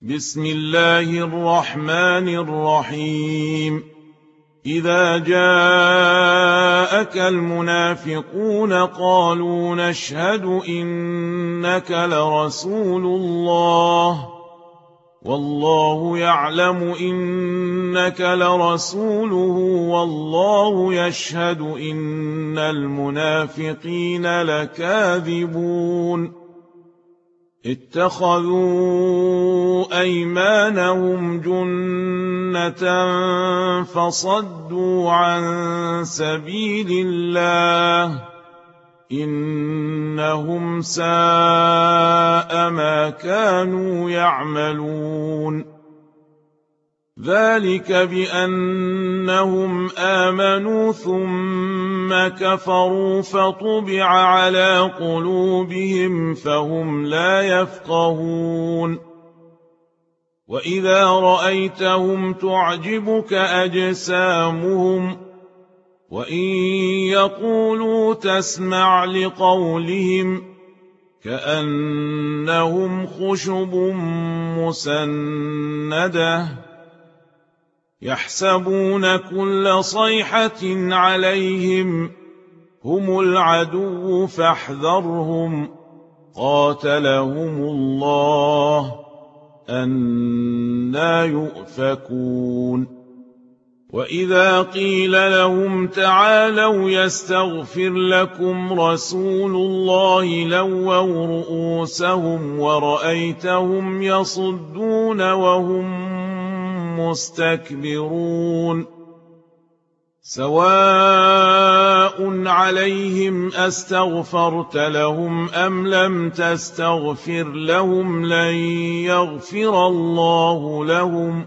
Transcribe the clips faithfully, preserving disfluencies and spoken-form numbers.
بسم الله الرحمن الرحيم إذا جاءك المنافقون قالوا نشهد إنك لرسول الله والله يعلم إنك لرسوله والله يشهد إن المنافقين لكاذبون اتخذوا أيمانهم جنة فصدوا عن سبيل الله إنهم ساء ما كانوا يعملون ذلك بأنهم آمنوا ثم كفروا فطبع على قلوبهم فهم لا يفقهون وإذا رأيتهم تعجبك أجسامهم وإن يقولوا تسمع لقولهم كأنهم خشب مسندة يحسبون كل صيحة عليهم هم العدو فاحذرهم قاتلهم الله أنى يؤفكون وإذا قيل لهم تعالوا يستغفر لكم رسول الله لووا رؤوسهم ورأيتهم يصدون وهم مستكبرون سواء عليهم أستغفرت لهم أم لم تستغفر لهم لن يغفر الله لهم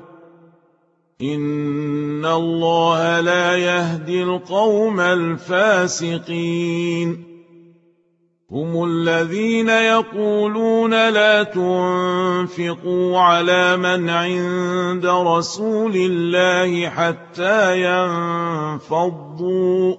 إن الله لا يهدي القوم الفاسقين هم الذين يقولون لا تنفقوا على من عند رسول الله حتى ينفضوا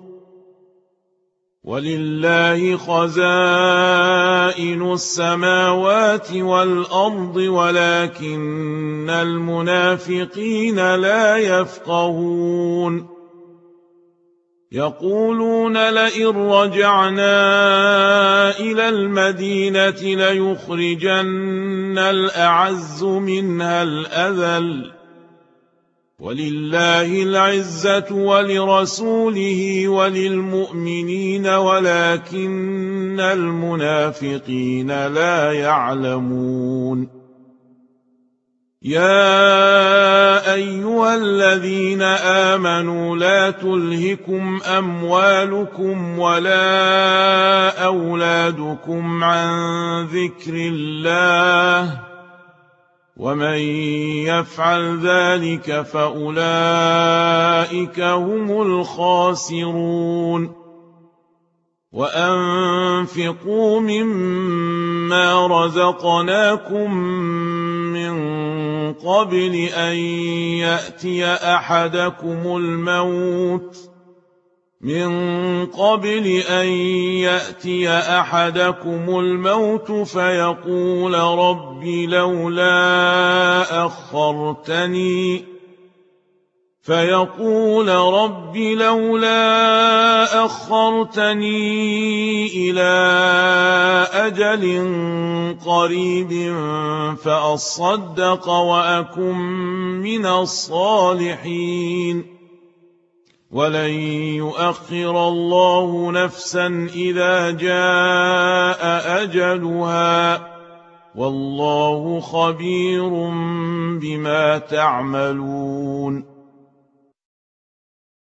ولله خزائن السماوات والأرض ولكن المنافقين لا يفقهون يقولون لئن رجعنا إلى المدينة ليخرجن الأعز منها الأذل ولله العزة ولرسوله وللمؤمنين ولكن المنافقين لا يعلمون يا أيها الذين آمنوا لا تلهكم أموالكم ولا أولادكم عن ذكر الله ومن يفعل ذلك فأولئك هم الخاسرون وأنفقوا مما رزقناكم من قبل أن يأتي أحدكم الموت من قبل أن يأتي أحدكم الموت فيقول رب لولا أخرتني فيقول رب لولا أخرتني إلى أجل قريب فأصدق وأكن من الصالحين ولن يؤخر الله نفسا إذا جاء أجلها والله خبير بما تعملون